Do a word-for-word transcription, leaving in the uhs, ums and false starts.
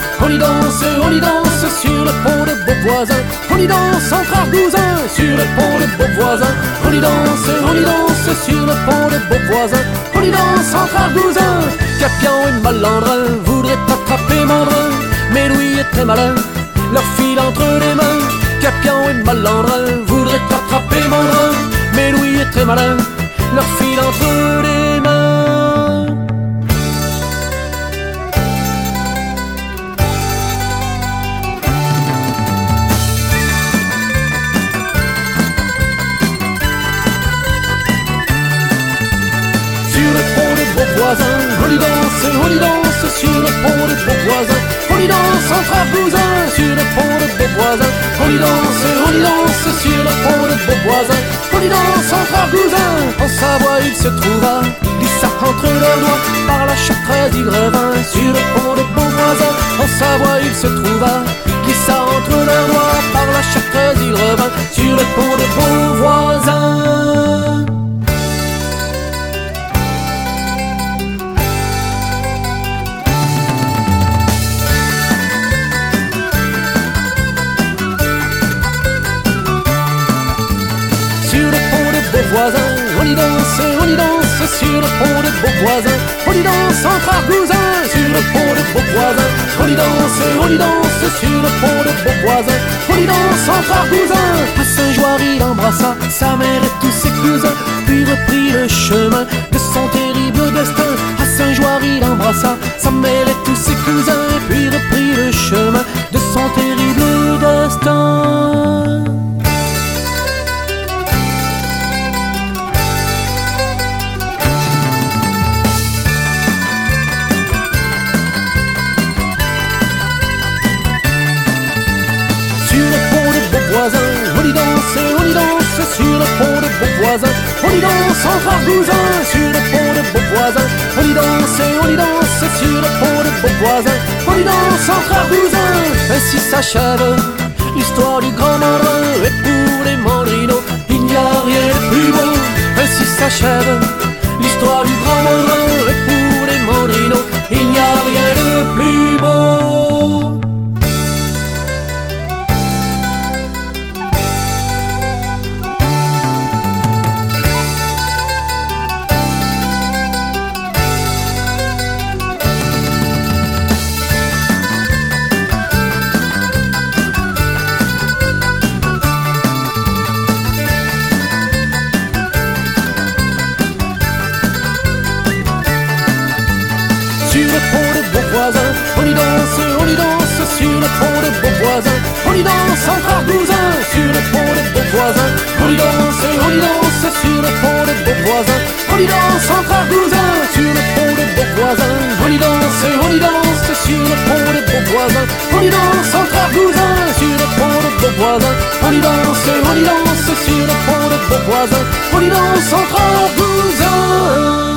On y danse, on y danse sur le pont de Beauvoisin. On y danse entre argousins sur le pont de Beauvoisin. On y danse, on y danse sur le pont de Beauvoisin. On y danse entre argousins. Capian et Malandrin voudraient attraper Mandrin, mais Louis est très malin, leur file entre les mains. Capian et Malandrin voudraient attraper Mandrin, mais Louis est très malin, leur file entre les mains. Sur le pont de Beauvoisin, on y danse, on y danse sur le pont de Beauvoisin. On y danse entre argousins sur le pont de Beauvoisin. On y danse, on y danse sur le pont de Beauvoisin. On y danse entre argousins. En Savoie il se trouva glissa entre leurs doigts par la chartreuse il revint sur le pont de Beauvoisin. En Savoie il se trouva glissa entre leurs doigts par la chartreuse il revint sur le pont de Beauvoisin. On y danse, on y danse sur le pont de Beauvoisin. On y danse entre argousins sur le pont de Beauvoisin. On y danse, on y danse sur le pont de Beauvoisin. On y danse entre argousins. À Saint-Joire il embrassa sa mère et tous ses cousins, puis reprit le chemin de son terrible destin. À Saint-Joire il embrassa sa mère et tous ses cousins, puis reprit le chemin de son terrible destin. On y danse, on y danse sur le pont de Beauvoisin. On y danse entre argousins sur le pont de Beauvoisin. On y danse, on y danse sur le pont de Beauvoisin. On y danse entre argousins. Ainsi s'achève l'histoire du grand Mandrin. Et pour les mandrinos, il n'y a rien de plus beau. Ainsi s'achève l'histoire du grand Mandrin. Et pour les mandrinos, il n'y a rien de plus beau. On y danse, on y danse sur le pont de Beauvoisin. On y danse entre argousins sur le pont de Beauvoisin. On y danse, on y danse sur le pont de Beauvoisin. On y danse entre argousins sur le pont de Beauvoisin. On y danse, on y danse sur le pont de Beauvoisin. On y danse entre argousins sur le pont de Beauvoisin. On y danse, on y danse sur le pont de Beauvoisin. On y danse entre argousins.